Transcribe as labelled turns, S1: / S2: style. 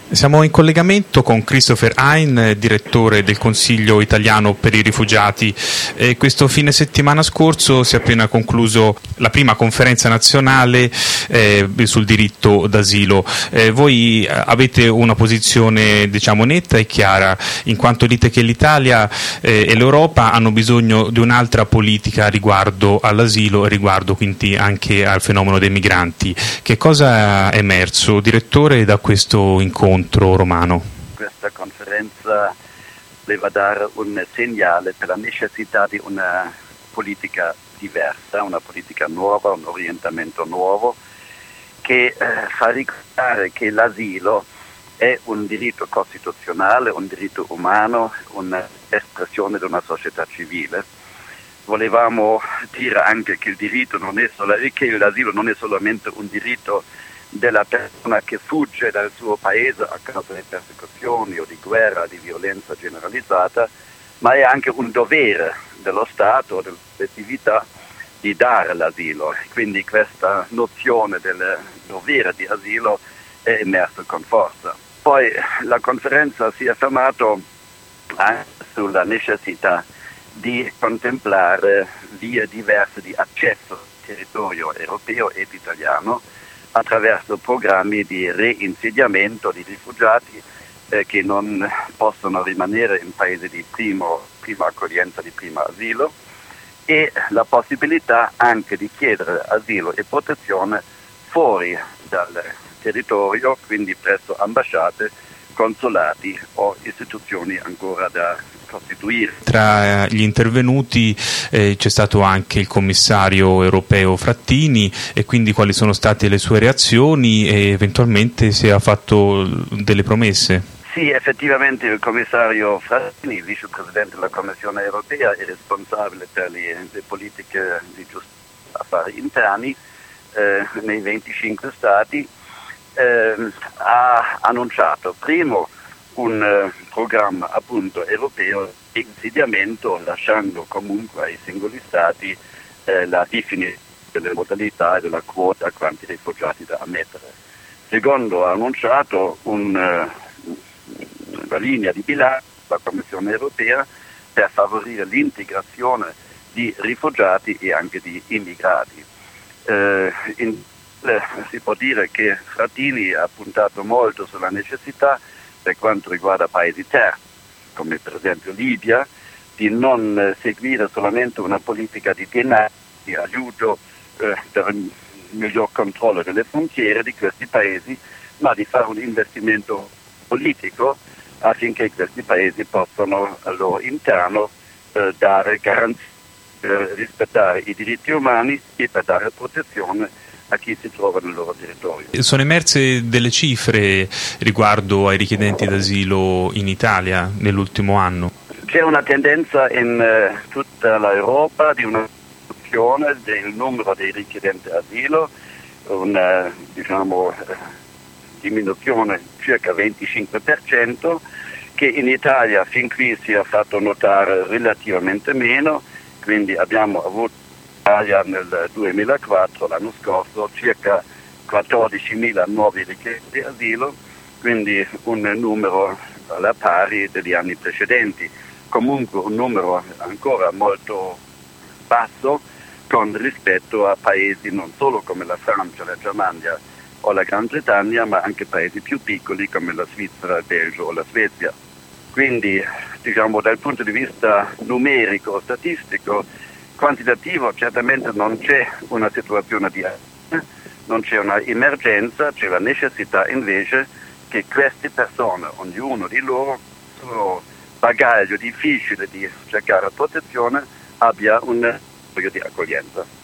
S1: Siamo in collegamento con Christopher Hein, direttore del Consiglio italiano per i rifugiati. Questo fine settimana scorso si è appena concluso la prima conferenza nazionale sul diritto d'asilo. Voi avete una posizione netta e chiara, in quanto dite che l'Italia e l'Europa hanno bisogno di un'altra politica riguardo all'asilo e riguardo quindi anche al fenomeno dei migranti. Che cosa è emerso, direttore, da questo incontro romano?
S2: Questa conferenza voleva dare un segnale per la necessità di una politica diversa, una politica nuova, un orientamento nuovo che fa ricordare che l'asilo è un diritto costituzionale, un diritto umano, un'espressione di una società civile. Volevamo dire anche che l'asilo non è solamente un diritto della persona che fugge dal suo paese a causa di persecuzioni o di guerra, di violenza generalizzata, ma è anche un dovere dello Stato, della collettività, di dare l'asilo. Quindi questa nozione del dovere di asilo è emersa con forza. Poi la conferenza si è fermata anche sulla necessità di contemplare vie diverse di accesso al territorio europeo ed italiano attraverso programmi di reinsediamento di rifugiati che non possono rimanere in paesi di prima accoglienza, di primo asilo, e la possibilità anche di chiedere asilo e protezione fuori dal territorio, quindi presso ambasciate, consolati o istituzioni ancora da costituire.
S1: Tra gli intervenuti c'è stato anche il commissario europeo Frattini, e quindi quali sono state le sue reazioni e eventualmente se ha fatto delle promesse?
S2: Sì, effettivamente il commissario Frattini, vicepresidente della Commissione europea e responsabile per le politiche di giustizia e affari interni nei 25 stati, ha annunciato primo un programma appunto europeo di insediamento, lasciando comunque ai singoli stati la definizione delle modalità e della quota quanti rifugiati da ammettere. Secondo, ha annunciato una linea di bilancio della Commissione europea per favorire l'integrazione di rifugiati e anche di immigrati. Si può dire che Frattini ha puntato molto sulla necessità, per quanto riguarda paesi terzi, come per esempio Libia, di non seguire solamente una politica di denaro, di aiuto per un miglior controllo delle frontiere di questi paesi, ma di fare un investimento politico affinché questi paesi possano al loro interno dare garanzie per rispettare i diritti umani e per dare protezione a chi si trova nel loro territorio.
S1: Sono emerse delle cifre riguardo ai richiedenti d'asilo in Italia nell'ultimo anno?
S2: C'è una tendenza in tutta l'Europa di una riduzione del numero dei richiedenti asilo, una diminuzione circa 25%, che in Italia fin qui si è fatto notare relativamente meno, quindi abbiamo avuto nel 2004, l'anno scorso, circa 14.000 nuovi richiedenti di asilo, quindi un numero alla pari degli anni precedenti, comunque un numero ancora molto basso con rispetto a paesi non solo come la Francia, la Germania o la Gran Bretagna, ma anche paesi più piccoli come la Svizzera, il Belgio o la Svezia. Quindi, dal punto di vista numerico, statistico, quantitativo, certamente non c'è una situazione di non c'è una emergenza, c'è la necessità invece che queste persone, ognuno di loro, sul suo bagaglio difficile di cercare protezione, abbia un bagaglio di accoglienza.